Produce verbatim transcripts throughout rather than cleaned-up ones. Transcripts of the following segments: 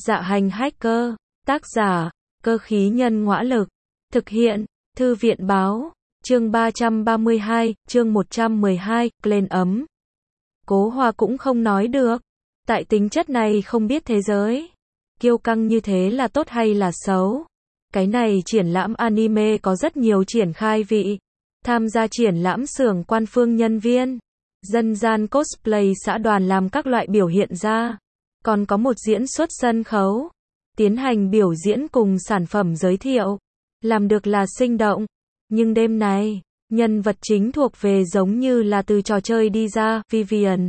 Dạ hành hacker, tác giả, cơ khí nhân ngõa lực, thực hiện, thư viện báo, chương ba trăm ba mươi hai, chương một trăm mười hai, lên ấm. Cố Hoa cũng không nói được, tại tính chất này không biết thế giới, kiêu căng như thế là tốt hay là xấu. Cái này triển lãm anime có rất nhiều triển khai vị, tham gia triển lãm xưởng quan phương nhân viên, dân gian cosplay xã đoàn làm các loại biểu hiện ra, còn có một diễn xuất sân khấu, tiến hành biểu diễn cùng sản phẩm giới thiệu, làm được là sinh động. Nhưng đêm này, nhân vật chính thuộc về giống như là từ trò chơi đi ra, Vivian.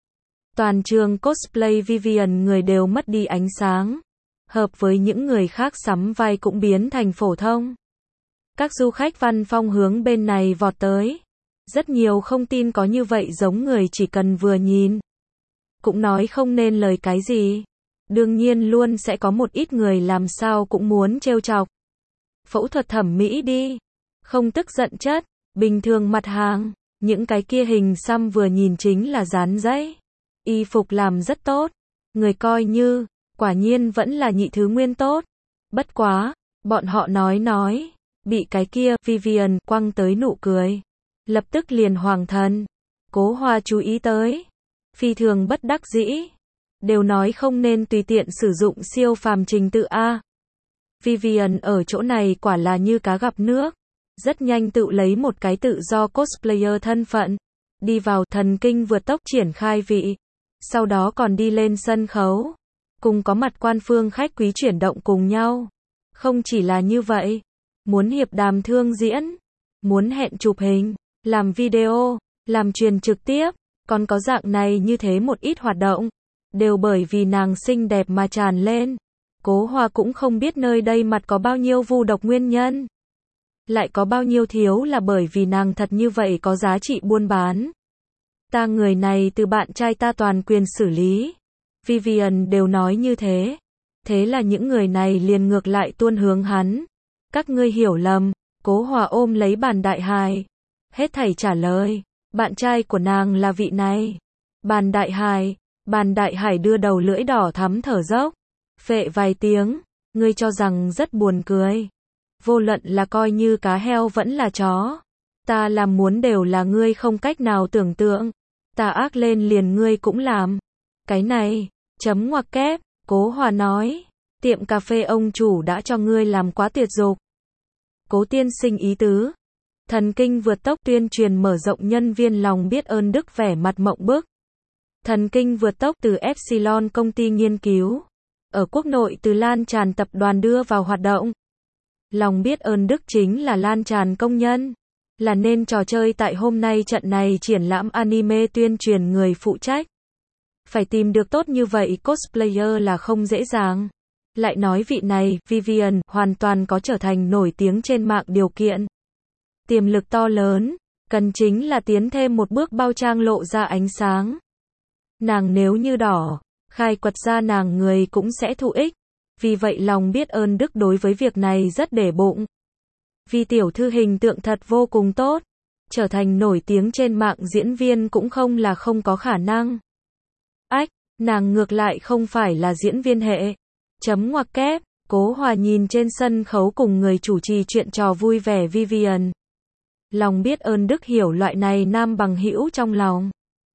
Toàn trường cosplay Vivian người đều mất đi ánh sáng, hợp với những người khác sắm vai cũng biến thành phổ thông. Các du khách văn phong hướng bên này vọt tới. Rất nhiều không tin có như vậy giống người chỉ cần vừa nhìn. Cũng nói không nên lời cái gì. Đương nhiên luôn sẽ có một ít người làm sao cũng muốn trêu chọc. Phẫu thuật thẩm mỹ đi. Không tức giận chất. Bình thường mặt hàng. Những cái kia hình xăm vừa nhìn chính là dán giấy. Y phục làm rất tốt. Người coi như, quả nhiên vẫn là nhị thứ nguyên tốt. Bất quá, bọn họ nói nói. Bị cái kia, Vivian, quăng tới nụ cười. Lập tức liền hoàng thần. Cố Hoa chú ý tới. Phi thường bất đắc dĩ. Đều nói không nên tùy tiện sử dụng siêu phàm trình tự A. Vivian ở chỗ này quả là như cá gặp nước. Rất nhanh tự lấy một cái tự do cosplayer thân phận. Đi vào thần kinh vượt tốc triển khai vị. Sau đó còn đi lên sân khấu. Cùng có mặt quan phương khách quý chuyển động cùng nhau. Không chỉ là như vậy. Muốn hiệp đàm thương diễn. Muốn hẹn chụp hình. Làm video, làm truyền trực tiếp, còn có dạng này như thế một ít hoạt động, đều bởi vì nàng xinh đẹp mà tràn lên. Cố Hoa cũng không biết nơi đây mặt có bao nhiêu vu độc nguyên nhân, lại có bao nhiêu thiếu là bởi vì nàng thật như vậy có giá trị buôn bán. Ta người này từ bạn trai ta toàn quyền xử lý. Vivian đều nói như thế. Thế là những người này liền ngược lại tuôn hướng hắn. Các ngươi hiểu lầm. Cố Hoa ôm lấy bàn đại hài. Hết thảy trả lời, bạn trai của nàng là vị này. Bàn đại hải, bàn đại hải đưa đầu lưỡi đỏ thắm thở dốc. Phệ vài tiếng, ngươi cho rằng rất buồn cười. Vô luận là coi như cá heo vẫn là chó. Ta làm muốn đều là ngươi không cách nào tưởng tượng. Ta ác lên liền ngươi cũng làm. Cái này, chấm ngoặc kép, Cố Hoa nói. Tiệm cà phê ông chủ đã cho ngươi làm quá tuyệt dục. Cố tiên sinh ý tứ. Thần kinh vượt tốc tuyên truyền mở rộng nhân viên lòng biết ơn đức vẻ mặt mộng bức. Thần kinh vượt tốc từ Epsilon công ty nghiên cứu. Ở quốc nội từ lan tràn tập đoàn đưa vào hoạt động. Lòng biết ơn đức chính là lan tràn công nhân. Là nên trò chơi tại hôm nay trận này triển lãm anime tuyên truyền người phụ trách. Phải tìm được tốt như vậy cosplayer là không dễ dàng. Lại nói vị này, Vivian, hoàn toàn có trở thành nổi tiếng trên mạng điều kiện. Tiềm lực to lớn, cần chính là tiến thêm một bước bao trang lộ ra ánh sáng. Nàng nếu như đỏ, khai quật ra nàng người cũng sẽ thụ ích. Vì vậy lòng biết ơn đức đối với việc này rất để bụng. Vì tiểu thư hình tượng thật vô cùng tốt. Trở thành nổi tiếng trên mạng diễn viên cũng không là không có khả năng. Ách, nàng ngược lại không phải là diễn viên hệ. Chấm ngoặc kép, Cố Hoa nhìn trên sân khấu cùng người chủ trì chuyện trò vui vẻ Vivian. Lòng biết ơn đức hiểu loại này nam bằng hữu trong lòng.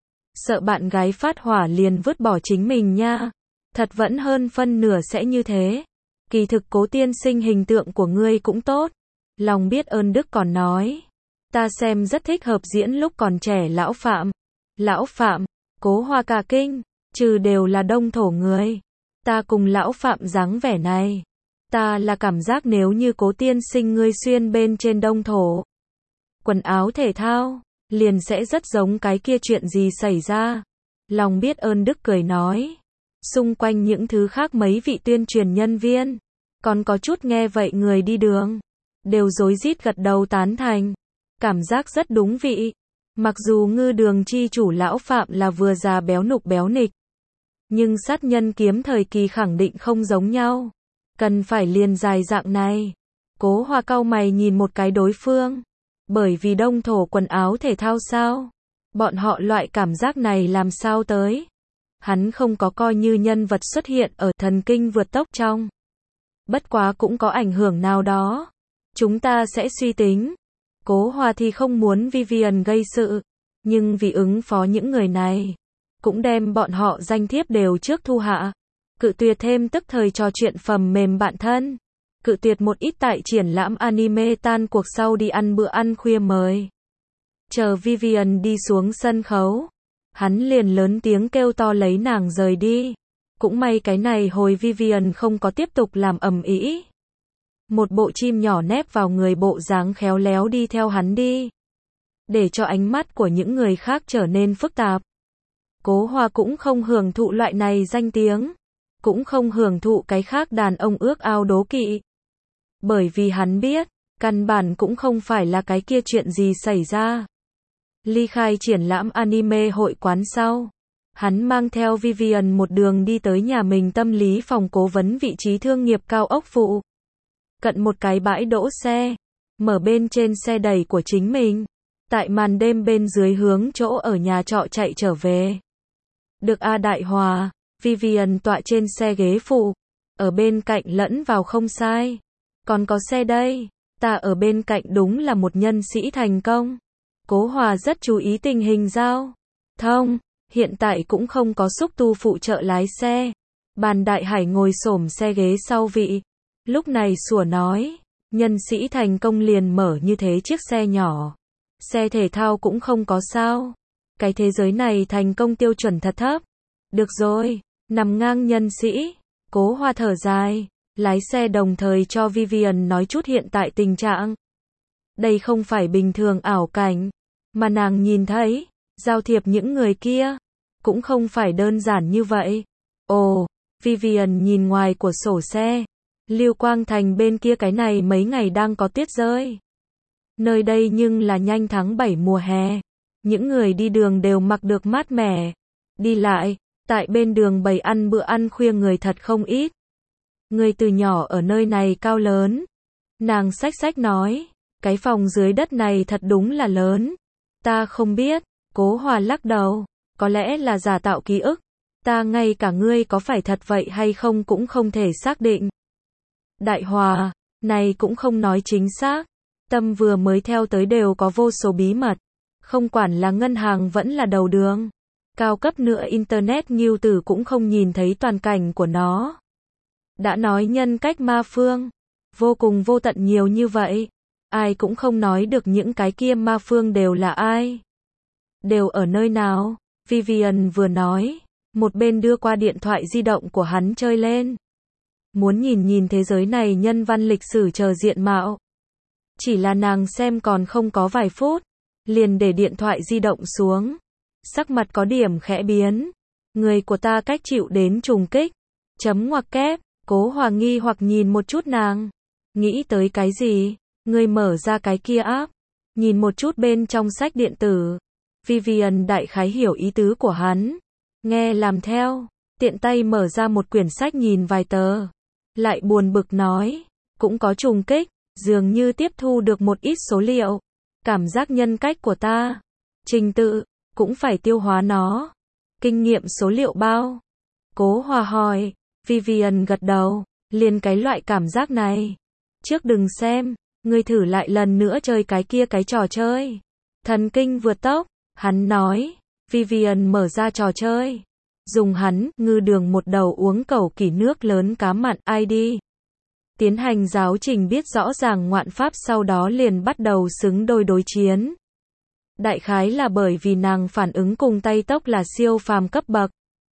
Sợ bạn gái phát hỏa liền vứt bỏ chính mình nha. Thật vẫn hơn phân nửa sẽ như thế. Kỳ thực Cố tiên sinh hình tượng của ngươi cũng tốt. Lòng biết ơn đức còn nói. Ta xem rất thích hợp diễn lúc còn trẻ lão Phạm. Lão Phạm, Cố Hoa cả kinh. Trừ đều là đông thổ người. Ta cùng lão Phạm dáng vẻ này. Ta là cảm giác nếu như Cố tiên sinh ngươi xuyên bên trên đông thổ. Quần áo thể thao, liền sẽ rất giống cái kia chuyện gì xảy ra. Lòng biết ơn đức cười nói. Xung quanh những thứ khác mấy vị tuyên truyền nhân viên. Còn có chút nghe vậy người đi đường. Đều rối rít gật đầu tán thành. Cảm giác rất đúng vị. Mặc dù ngư đường chi chủ lão Phạm là vừa già béo nục béo nịch. Nhưng sát nhân kiếm thời kỳ khẳng định không giống nhau. Cần phải liền dài dạng này. Cố Hoa cau mày nhìn một cái đối phương. Bởi vì đông thổ quần áo thể thao sao? Bọn họ loại cảm giác này làm sao tới? Hắn không có coi như nhân vật xuất hiện ở thần kinh vượt tốc trong. Bất quá cũng có ảnh hưởng nào đó. Chúng ta sẽ suy tính. Cố Hòa thì không muốn Vivian gây sự. Nhưng vì ứng phó những người này, cũng đem bọn họ danh thiếp đều trước thu hạ. Cự tuyệt thêm tức thời trò chuyện phần mềm bạn thân. Cự tuyệt một ít tại triển lãm anime tan cuộc sau đi ăn bữa ăn khuya mời. Chờ Vivian đi xuống sân khấu, hắn liền lớn tiếng kêu to lấy nàng rời đi. Cũng may cái này hồi Vivian không có tiếp tục làm ầm ĩ. Một bộ chim nhỏ nép vào người bộ dáng khéo léo đi theo hắn đi. Để cho ánh mắt của những người khác trở nên phức tạp. Cố Hòa cũng không hưởng thụ loại này danh tiếng. Cũng không hưởng thụ cái khác đàn ông ước ao đố kỵ. Bởi vì hắn biết, căn bản cũng không phải là cái kia chuyện gì xảy ra. Ly khai triển lãm anime hội quán sau. Hắn mang theo Vivian một đường đi tới nhà mình tâm lý phòng cố vấn vị trí thương nghiệp cao ốc phụ. Cận một cái bãi đỗ xe. Mở bên trên xe đẩy của chính mình. Tại màn đêm bên dưới hướng chỗ ở nhà trọ chạy trở về. Được A Đại Hòa, Vivian tọa trên xe ghế phụ. Ở bên cạnh lẫn vào không sai. Còn có xe đây. Ta ở bên cạnh đúng là một nhân sĩ thành công. Cố Hòa rất chú ý tình hình giao thông. Hiện tại cũng không có xúc tu phụ trợ lái xe. Bàn Đại Hải ngồi xổm xe ghế sau vị. Lúc này sủa nói. Nhân sĩ thành công liền mở như thế chiếc xe nhỏ. Xe thể thao cũng không có sao. Cái thế giới này thành công tiêu chuẩn thật thấp. Được rồi, nằm ngang nhân sĩ. Cố Hòa thở dài. Lái xe đồng thời cho Vivian nói chút hiện tại tình trạng. Đây không phải bình thường ảo cảnh. Mà nàng nhìn thấy. Giao thiệp những người kia. Cũng không phải đơn giản như vậy. Ồ, Vivian nhìn ngoài của sổ xe. Lưu Quang Thành bên kia cái này mấy ngày đang có tuyết rơi. Nơi đây nhưng là nhanh tháng bảy mùa hè. Những người đi đường đều mặc được mát mẻ. Đi lại, tại bên đường bày ăn bữa ăn khuya người thật không ít. Người từ nhỏ ở nơi này cao lớn. Nàng xách xách nói. Cái phòng dưới đất này thật đúng là lớn. Ta không biết. Cố Hòa lắc đầu. Có lẽ là giả tạo ký ức. Ta ngay cả ngươi có phải thật vậy hay không cũng không thể xác định. Đại Hòa, này cũng không nói chính xác. Tâm vừa mới theo tới đều có vô số bí mật. Không quản là ngân hàng vẫn là đầu đường. Cao cấp nữa Internet Nghiêu Tử cũng không nhìn thấy toàn cảnh của nó. Đã nói nhân cách ma phương. Vô cùng vô tận nhiều như vậy. Ai cũng không nói được những cái kia ma phương đều là ai. Đều ở nơi nào. Vivian vừa nói. Một bên đưa qua điện thoại di động của hắn chơi lên. Muốn nhìn nhìn thế giới này nhân văn lịch sử chờ diện mạo. Chỉ là nàng xem còn không có vài phút. Liền để điện thoại di động xuống. Sắc mặt có điểm khẽ biến. Người của ta cách chịu đến trùng kích. Chấm ngoặc kép. Cố Hòa nghi hoặc nhìn một chút nàng. Nghĩ tới cái gì? Người mở ra cái kia app. Nhìn một chút bên trong sách điện tử. Vivian đại khái hiểu ý tứ của hắn. Nghe làm theo. Tiện tay mở ra một quyển sách nhìn vài tờ. Lại buồn bực nói. Cũng có trùng kích. Dường như tiếp thu được một ít số liệu. Cảm giác nhân cách của ta. Trình tự. Cũng phải tiêu hóa nó. Kinh nghiệm số liệu bao? Cố Hòa hỏi. Vivian gật đầu. Liền cái loại cảm giác này. Trước đừng xem. Ngươi thử lại lần nữa chơi cái kia cái trò chơi. Thần kinh vượt tốc. Hắn nói. Vivian mở ra trò chơi. Dùng hắn, ngư đường một đầu uống cầu kỳ nước lớn cá mặn i đê. Tiến hành giáo trình biết rõ ràng ngoạn pháp sau đó liền bắt đầu xứng đôi đối chiến. Đại khái là bởi vì nàng phản ứng cùng tay tốc là siêu phàm cấp bậc.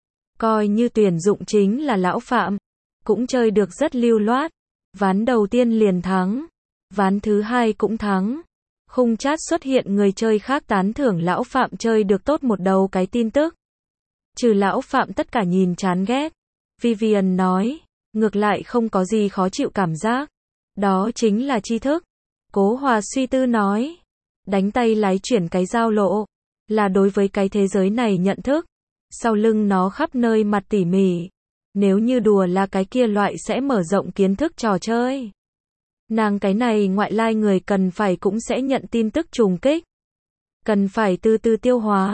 Coi như tuyển dụng chính là lão phạm. Cũng chơi được rất lưu loát. Ván đầu tiên liền thắng. Ván thứ hai cũng thắng. Khung chat xuất hiện người chơi khác tán thưởng lão phạm chơi được tốt một đầu cái tin tức. Trừ lão phạm tất cả nhìn chán ghét. Vivian nói. Ngược lại không có gì khó chịu cảm giác. Đó chính là tri thức. Cố Hòa suy tư nói. Đánh tay lái chuyển cái giao lộ. Là đối với cái thế giới này nhận thức. Sau lưng nó khắp nơi mặt tỉ mỉ. Nếu như đùa là cái kia loại sẽ mở rộng kiến thức trò chơi. Nàng cái này ngoại lai người cần phải cũng sẽ nhận tin tức trùng kích. Cần phải từ từ tiêu hóa.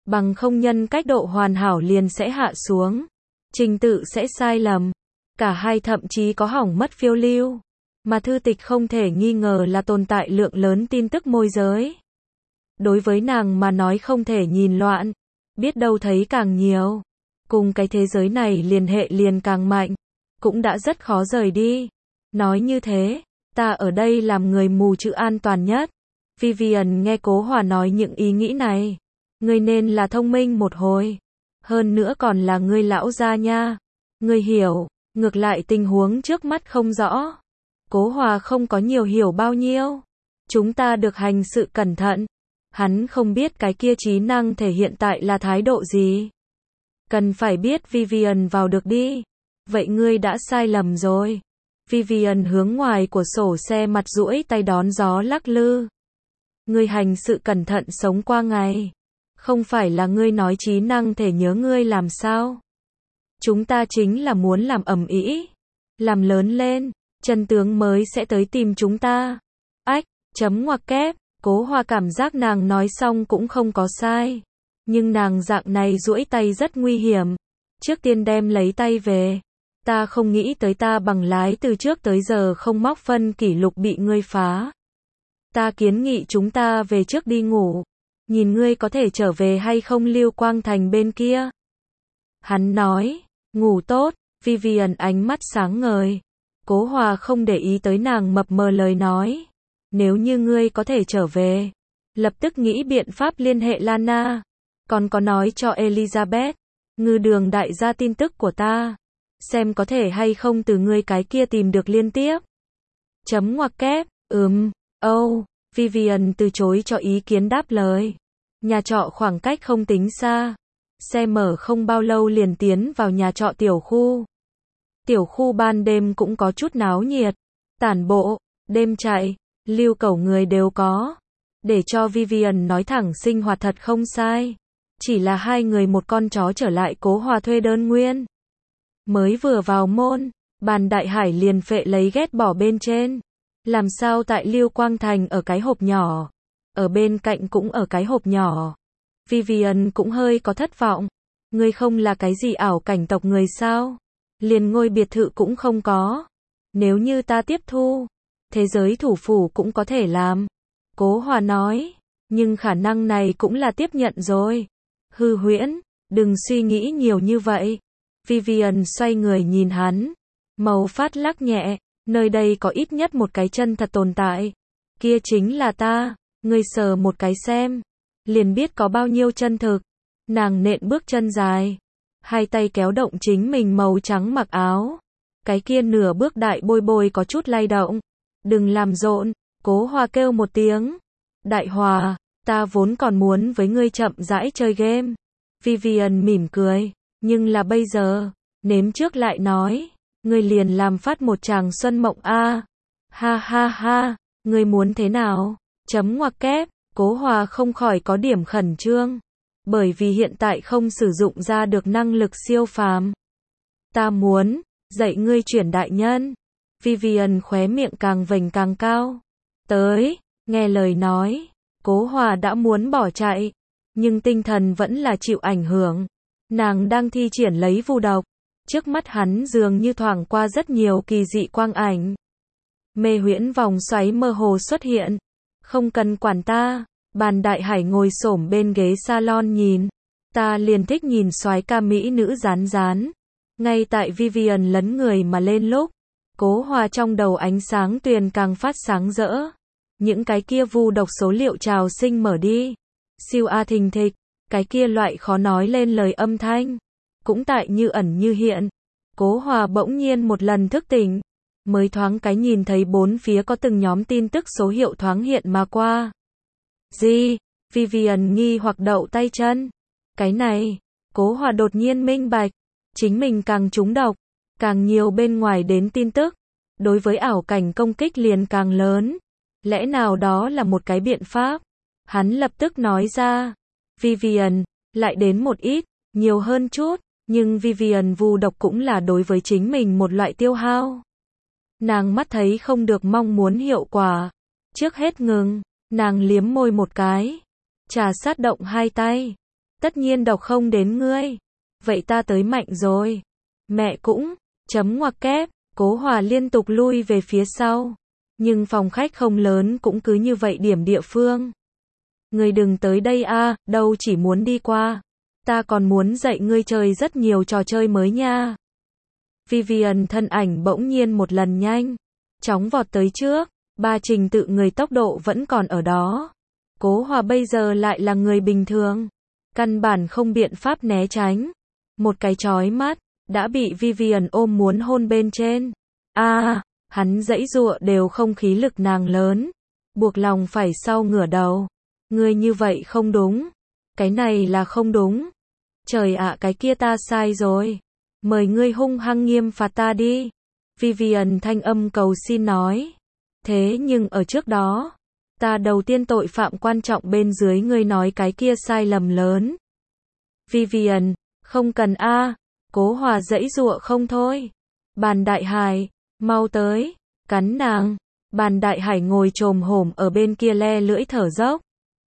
Bằng không nhân cách độ hoàn hảo liền sẽ hạ xuống. Trình tự sẽ sai lầm. Cả hai thậm chí có hỏng mất phiêu lưu. Mà thư tịch không thể nghi ngờ là tồn tại lượng lớn tin tức môi giới. Đối với nàng mà nói không thể nhìn loạn. Biết đâu thấy càng nhiều. Cùng cái thế giới này liên hệ liền càng mạnh. Cũng đã rất khó rời đi. Nói như thế, ta ở đây làm người mù chữ an toàn nhất. Vivian nghe Cố Hòa nói những ý nghĩ này. Ngươi nên là thông minh một hồi. Hơn nữa còn là ngươi lão gia nha. Ngươi hiểu, ngược lại tình huống trước mắt không rõ. Cố Hòa không có nhiều hiểu bao nhiêu. Chúng ta được hành sự cẩn thận. Hắn không biết cái kia trí năng thể hiện tại là thái độ gì. Cần phải biết Vivian vào được đi. Vậy ngươi đã sai lầm rồi. Vivian hướng ngoài của sổ xe mặt duỗi tay đón gió lắc lư. Ngươi hành sự cẩn thận sống qua ngày. Không phải là ngươi nói trí năng thể nhớ ngươi làm sao. Chúng ta chính là muốn làm ầm ĩ, làm lớn lên, chân tướng mới sẽ tới tìm chúng ta. Ách, chấm ngoặc kép, Cố Hòa cảm giác nàng nói xong cũng không có sai. Nhưng nàng dạng này duỗi tay rất nguy hiểm. Trước tiên đem lấy tay về. Ta không nghĩ tới ta bằng lái từ trước tới giờ không móc phân kỷ lục bị ngươi phá. Ta kiến nghị chúng ta về trước đi ngủ. Nhìn ngươi có thể trở về hay không Lưu Quang Thành bên kia. Hắn nói, ngủ tốt, Vivian ánh mắt sáng ngời. Cố Hòa không để ý tới nàng mập mờ lời nói. Nếu như ngươi có thể trở về, lập tức nghĩ biện pháp liên hệ Lana. Còn có nói cho Elizabeth, Ngư Đường đại gia tin tức của ta. Xem có thể hay không từ ngươi cái kia tìm được liên tiếp. Chấm ngoặc kép, ừm, oh, Vivian từ chối cho ý kiến đáp lời. Nhà trọ khoảng cách không tính xa. Xe mở không bao lâu liền tiến vào nhà trọ tiểu khu. Tiểu khu ban đêm cũng có chút náo nhiệt. Tản bộ, đêm chạy, lưu cẩu người đều có. Để cho Vivian nói thẳng sinh hoạt thật không sai. Chỉ là hai người một con chó trở lại Cố Hòa thuê đơn nguyên. Mới vừa vào môn, Bàn Đại Hải liền phệ lấy ghét bỏ bên trên. Làm sao tại Lưu Quang Thành ở cái hộp nhỏ. Ở bên cạnh cũng ở cái hộp nhỏ. Vivian cũng hơi có thất vọng. Ngươi không là cái gì ảo cảnh tộc người sao? Liền ngôi biệt thự cũng không có. Nếu như ta tiếp thu, thế giới thủ phủ cũng có thể làm. Cố Hòa nói. Nhưng khả năng này cũng là tiếp nhận rồi. Hư huyễn, đừng suy nghĩ nhiều như vậy. Vivian xoay người nhìn hắn. Màu phát lắc nhẹ. Nơi đây có ít nhất một cái chân thật tồn tại. Kia chính là ta. Ngươi sờ một cái xem. Liền biết có bao nhiêu chân thực. Nàng nện bước chân dài. Hai tay kéo động chính mình màu trắng mặc áo. Cái kia nửa bước đại bôi bôi có chút lay động. Đừng làm rộn. Cố Hòa kêu một tiếng. Đại Hòa, ta vốn còn muốn với ngươi chậm rãi chơi game. Vivian mỉm cười. Nhưng là bây giờ. Nếm trước lại nói. Ngươi liền làm phát một tràng xuân mộng a. Ha ha ha. Ngươi muốn thế nào? Chấm ngoặc kép. Cố Hòa không khỏi có điểm khẩn trương. Bởi vì hiện tại không sử dụng ra được năng lực siêu phàm. Ta muốn dạy ngươi chuyển đại nhân. Vivian khóe miệng càng vểnh càng cao. Tới, nghe lời nói. Cố Hòa đã muốn bỏ chạy. Nhưng tinh thần vẫn là chịu ảnh hưởng. Nàng đang thi triển lấy vu độc. Trước mắt hắn dường như thoảng qua rất nhiều kỳ dị quang ảnh. Mê huyễn vòng xoáy mơ hồ xuất hiện. Không cần quản ta. Bàn Đại Hải ngồi xổm bên ghế salon nhìn. Ta liền thích nhìn soái ca mỹ nữ rán rán. Ngay tại Vivian lấn người mà lên lúc. Cố Hòa trong đầu ánh sáng tuyền càng phát sáng rỡ. Những cái kia vu độc số liệu trào sinh mở đi. Siêu a thình thịch. Cái kia loại khó nói lên lời âm thanh. Cũng tại như ẩn như hiện. Cố Hòa bỗng nhiên một lần thức tỉnh. Mới thoáng cái nhìn thấy bốn phía có từng nhóm tin tức số hiệu thoáng hiện mà qua. Gì? Vivian nghi hoặc đậu tay chân. Cái này, Cố Hòa đột nhiên minh bạch. Chính mình càng trúng độc, càng nhiều bên ngoài đến tin tức. Đối với ảo cảnh công kích liền càng lớn. Lẽ nào đó là một cái biện pháp? Hắn lập tức nói ra. Vivian, lại đến một ít, nhiều hơn chút. Nhưng Vivian vu độc cũng là đối với chính mình một loại tiêu hao. Nàng mắt thấy không được mong muốn hiệu quả. Trước hết ngừng. Nàng liếm môi một cái. Trà sát động hai tay. Tất nhiên độc không đến ngươi. Vậy ta tới mạnh rồi. Mẹ cũng, chấm ngoặc kép, Cố Hòa liên tục lui về phía sau. Nhưng phòng khách không lớn cũng cứ như vậy điểm địa phương. Ngươi đừng tới đây a, đâu chỉ muốn đi qua. Ta còn muốn dạy ngươi chơi rất nhiều trò chơi mới nha. Vivian thân ảnh bỗng nhiên một lần nhanh, chóng vọt tới trước, ba trình tự người tốc độ vẫn còn ở đó. Cố Hòa bây giờ lại là người bình thường, căn bản không biện pháp né tránh. Một cái chói mắt, đã bị Vivian ôm muốn hôn bên trên. A, à, hắn giãy giụa đều không khí lực nàng lớn, buộc lòng phải sau ngửa đầu. Ngươi như vậy không đúng, cái này là không đúng. Trời ạ, cái kia ta sai rồi. Mời ngươi hung hăng nghiêm phạt ta đi. Vivian thanh âm cầu xin nói. Thế nhưng ở trước đó, ta đầu tiên tội phạm quan trọng bên dưới ngươi nói cái kia sai lầm lớn. Vivian, không cần a. À. Cố Hòa giãy giụa không thôi. Bàn Đại Hải, mau tới, cắn nàng. Bàn Đại Hải ngồi chồm hổm ở bên kia le lưỡi thở dốc.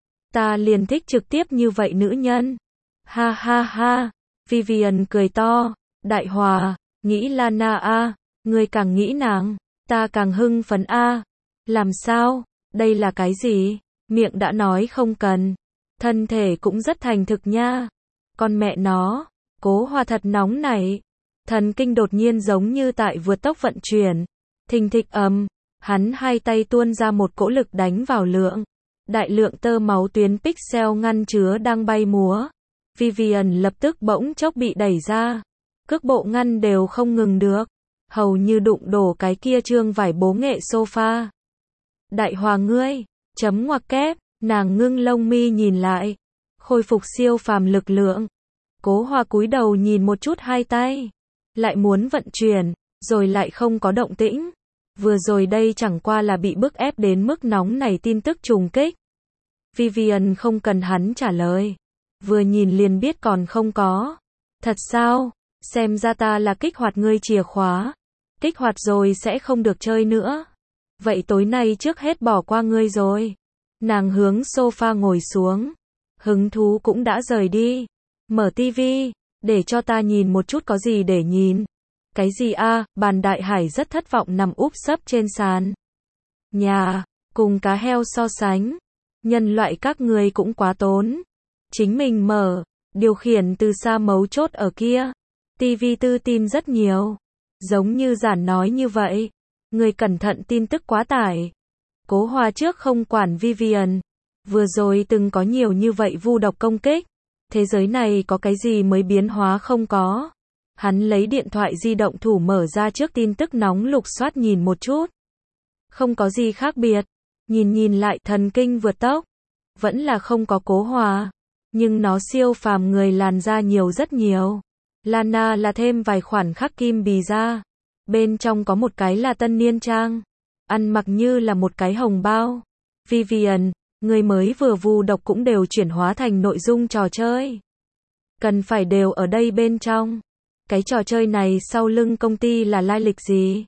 Ta liền thích trực tiếp như vậy nữ nhân. Ha ha ha. Vivian cười to. Đại Hòa, nghĩ Lana a, ngươi càng nghĩ nàng, ta càng hưng phấn a. Làm sao? Đây là cái gì? Miệng đã nói không cần, thân thể cũng rất thành thực nha. Con mẹ nó, Cố Hòa thật nóng nảy. Thần kinh đột nhiên giống như tại vượt tốc vận chuyển. Thình thịch ầm, hắn hai tay tuôn ra một cỗ lực đánh vào lượng. Đại lượng tơ máu tuyến pixel ngăn chứa đang bay múa. Vivian lập tức bỗng chốc bị đẩy ra. Cước bộ ngăn đều không ngừng được, hầu như đụng đổ cái kia trương vải bố nghệ sofa. Đại Hòa ngươi, chấm ngoặc kép, nàng ngưng lông mi nhìn lại, khôi phục siêu phàm lực lượng. Cố Hòa cúi đầu nhìn một chút hai tay, lại muốn vận chuyển, rồi lại không có động tĩnh. Vừa rồi đây chẳng qua là bị bức ép đến mức nóng này tin tức trùng kích. Vivian không cần hắn trả lời, vừa nhìn liền biết còn không có. Thật sao? Xem ra ta là kích hoạt ngươi chìa khóa. Kích hoạt rồi sẽ không được chơi nữa. Vậy tối nay trước hết bỏ qua ngươi rồi. Nàng hướng sofa ngồi xuống. Hứng thú cũng đã rời đi. Mở tivi, để cho ta nhìn một chút có gì để nhìn. Cái gì a? À? Bàn Đại Hải rất thất vọng nằm úp sấp trên sàn. Nhà, cùng cá heo so sánh. Nhân loại các người cũng quá tốn. Chính mình mở, điều khiển từ xa mấu chốt ở kia. tivi tư tin rất nhiều. Giống như giản nói như vậy. Người cẩn thận tin tức quá tải. Cố Hòa trước không quản Vivian. Vừa rồi từng có nhiều như vậy vu độc công kích. Thế giới này có cái gì mới biến hóa không có. Hắn lấy điện thoại di động thủ mở ra trước tin tức nóng lục soát nhìn một chút. Không có gì khác biệt. Nhìn nhìn lại thần kinh vượt tốc. Vẫn là không có Cố Hòa. Nhưng nó siêu phàm người làn da nhiều rất nhiều. Lana là thêm vài khoản khắc kim bì ra. Bên trong có một cái là tân niên trang. Ăn mặc như là một cái hồng bao. Vivian, người mới vừa vu độc cũng đều chuyển hóa thành nội dung trò chơi. Cần phải đều ở đây bên trong. Cái trò chơi này sau lưng công ty là lai lịch gì?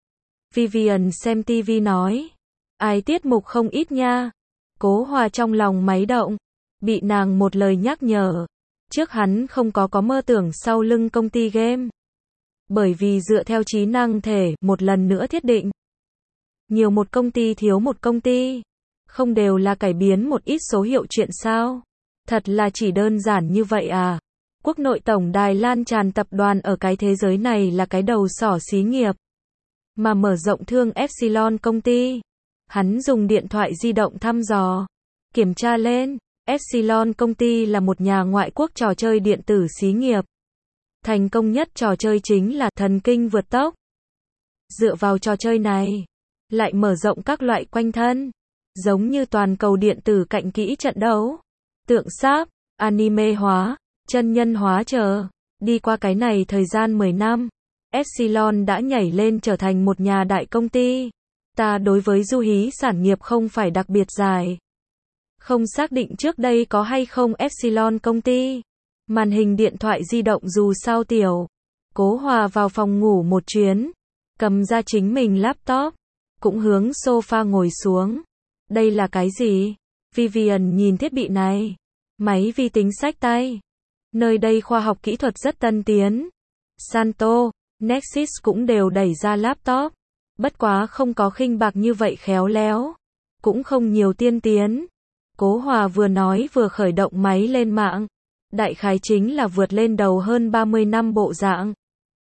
Vivian xem tivi nói. Ai tiết mục không ít nha. Cố Hòa trong lòng máy động. Bị nàng một lời nhắc nhở. Trước hắn không có có mơ tưởng sau lưng công ty game. Bởi vì dựa theo trí năng thể, một lần nữa thiết định. Nhiều một công ty thiếu một công ty. Không đều là cải biến một ít số hiệu chuyện sao? Thật là chỉ đơn giản như vậy à? Quốc nội tổng đài lan tràn tập đoàn ở cái thế giới này là cái đầu sỏ xí nghiệp. Mà mở rộng thương Epsilon công ty. Hắn dùng điện thoại di động thăm dò. Kiểm tra lên. Epsilon công ty là một nhà ngoại quốc trò chơi điện tử xí nghiệp. Thành công nhất trò chơi chính là thần kinh vượt tốc. Dựa vào trò chơi này, lại mở rộng các loại quanh thân. Giống như toàn cầu điện tử cạnh kỹ trận đấu. Tượng sáp, anime hóa, chân nhân hóa chờ. Đi qua cái này thời gian mười năm, Epsilon đã nhảy lên trở thành một nhà đại công ty. Ta đối với du hí sản nghiệp không phải đặc biệt dài. Không xác định trước đây có hay không Epsilon công ty. Màn hình điện thoại di động dù sao tiểu. Cố Hòa vào phòng ngủ một chuyến. Cầm ra chính mình laptop. Cũng hướng sofa ngồi xuống. Đây là cái gì? Vivian nhìn thiết bị này. máy vi tính xách tay. Nơi đây khoa học kỹ thuật rất tân tiến. Santo, Nexus cũng đều đẩy ra laptop. Bất quá không có khinh bạc như vậy khéo léo. Cũng không nhiều tiên tiến. Cố Hòa vừa nói vừa khởi động máy lên mạng. Đại khái chính là vượt lên đầu hơn ba mươi năm bộ dạng.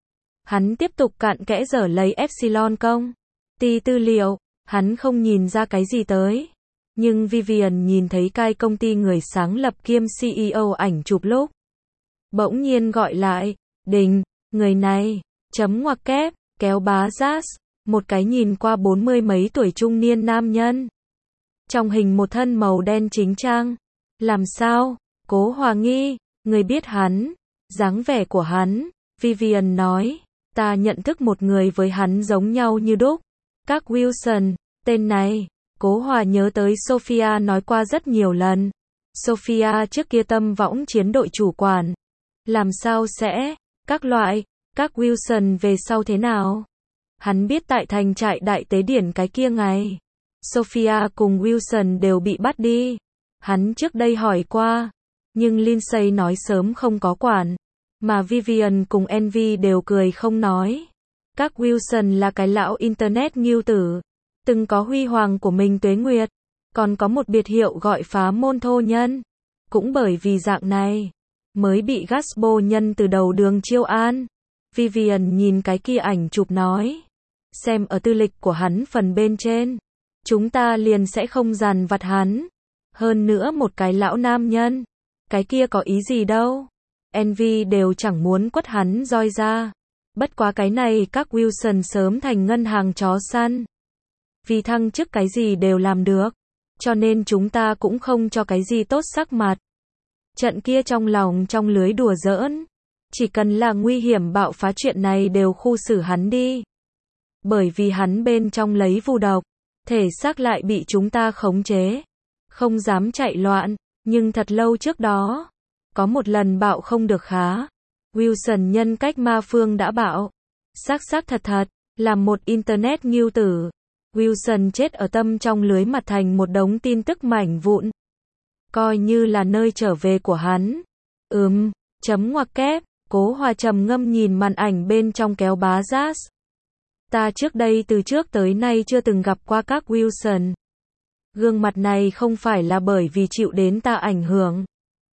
Hắn tiếp tục cặn kẽ dở lấy Epsilon công ty tư liệu. Hắn không nhìn ra cái gì tới. Nhưng Vivian nhìn thấy cai công ty người sáng lập kiêm xê e ô ảnh chụp lúc. Bỗng nhiên gọi lại, Đình, người này, chấm ngoặc kép, kéo bá Jazz, một cái nhìn qua bốn mươi mấy tuổi trung niên nam nhân. Trong hình một thân màu đen chính trang. Làm sao? Cố Hòa nghi, người biết hắn, dáng vẻ của hắn, Vivian nói, ta nhận thức một người với hắn giống nhau như đúc. Các Wilson, tên này, Cố Hòa nhớ tới Sophia nói qua rất nhiều lần. Sophia trước kia tâm võng chiến đội chủ quản. Làm sao sẽ, các loại, các Wilson về sau thế nào? Hắn biết tại thành trại đại tế điển cái kia ngày. Sophia cùng Wilson đều bị bắt đi. Hắn trước đây hỏi qua. Nhưng Lindsay nói sớm không có quản. Mà Vivian cùng Envy đều cười không nói. Các Wilson là cái lão Internet nghiêu tử. Từng có huy hoàng của mình tuế nguyệt. Còn có một biệt hiệu gọi phá môn thô nhân. Cũng bởi vì dạng này. Mới bị Gaspo nhân từ đầu đường chiêu an. Vivian nhìn cái kia ảnh chụp nói. Xem ở tư lịch của hắn phần bên trên. Chúng ta liền sẽ không dằn vặt hắn. Hơn nữa một cái lão nam nhân. Cái kia có ý gì đâu. Envy đều chẳng muốn quất hắn roi ra. Bất quá cái này các Wilson sớm thành ngân hàng chó săn. Vì thăng chức cái gì đều làm được. Cho nên chúng ta cũng không cho cái gì tốt sắc mặt. Trận kia trong lòng trong lưới đùa giỡn. Chỉ cần là nguy hiểm bạo phá chuyện này đều khu xử hắn đi. Bởi vì hắn bên trong lấy vu độc. Thể xác lại bị chúng ta khống chế. Không dám chạy loạn. Nhưng thật lâu trước đó. Có một lần bạo không được khá. Wilson nhân cách ma phương đã bạo. Xác xác thật thật. Làm một internet nghiêu tử. Wilson chết ở tâm trong lưới mặt thành một đống tin tức mảnh vụn. Coi như là nơi trở về của hắn. Ừm, chấm ngoặc kép. Cố Hòa trầm ngâm nhìn màn ảnh bên trong kéo bá Jazz. Ta trước đây từ trước tới nay chưa từng gặp qua các Wilson. Gương mặt này không phải là bởi vì chịu đến ta ảnh hưởng.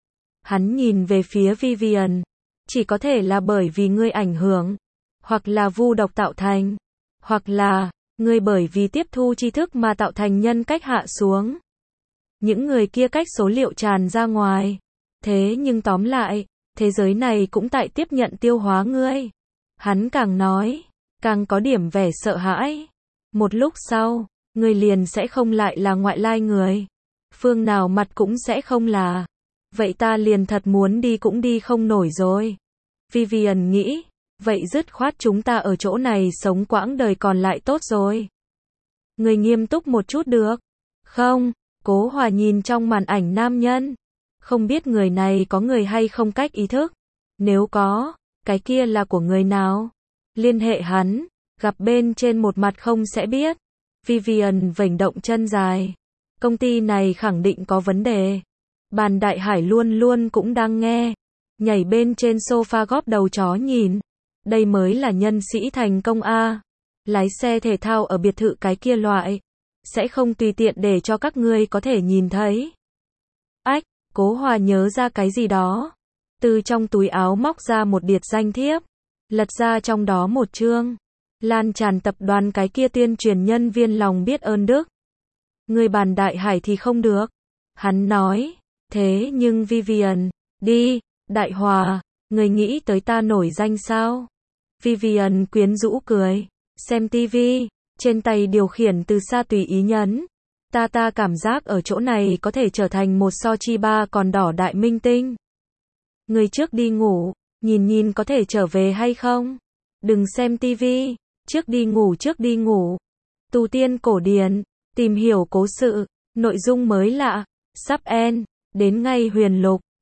Hắn nhìn về phía Vivian. Chỉ có thể là bởi vì ngươi ảnh hưởng. Hoặc là vu độc tạo thành. Hoặc là, ngươi bởi vì tiếp thu tri thức mà tạo thành nhân cách hạ xuống. Những người kia cách số liệu tràn ra ngoài. Thế nhưng tóm lại, thế giới này cũng tại tiếp nhận tiêu hóa ngươi. Hắn càng nói, càng có điểm vẻ sợ hãi. Một lúc sau, ngươi liền sẽ không lại là ngoại lai người. Phương nào mặt cũng sẽ không là. Vậy ta liền thật muốn đi cũng đi không nổi rồi. Vivian nghĩ, vậy dứt khoát chúng ta ở chỗ này sống quãng đời còn lại tốt rồi. Ngươi nghiêm túc một chút được. Không, Cố Hòa nhìn trong màn ảnh nam nhân. Không biết người này có người hay không cách ý thức. Nếu có, cái kia là của người nào? Liên hệ hắn, gặp bên trên một mặt không sẽ biết. Vivian vểnh động chân dài. Công ty này khẳng định có vấn đề. Bàn Đại Hải luôn luôn cũng đang nghe. Nhảy bên trên sofa góp đầu chó nhìn. Đây mới là nhân sĩ thành công a. Lái xe thể thao ở biệt thự cái kia loại. Sẽ không tùy tiện để cho các ngươi có thể nhìn thấy. Ách, Cố Hòa nhớ ra cái gì đó. Từ trong túi áo móc ra một điệp danh thiếp. Lật ra trong đó một chương. Lan tràn tập đoàn cái kia tuyên truyền nhân viên lòng biết ơn đức. Người Bàn Đại Hải thì không được. Hắn nói. Thế nhưng Vivian, đi, Đại Hòa, người nghĩ tới ta nổi danh sao? Vivian quyến rũ cười. Xem tivi, trên tay điều khiển từ xa tùy ý nhấn. Ta ta cảm giác ở chỗ này có thể trở thành một so chi ba còn đỏ đại minh tinh. Người trước đi ngủ, nhìn nhìn có thể trở về hay không? Đừng xem tivi, trước đi ngủ trước đi ngủ. Tu tiên cổ điển, tìm hiểu cố sự, nội dung mới lạ, sắp end, đến ngay huyền lục.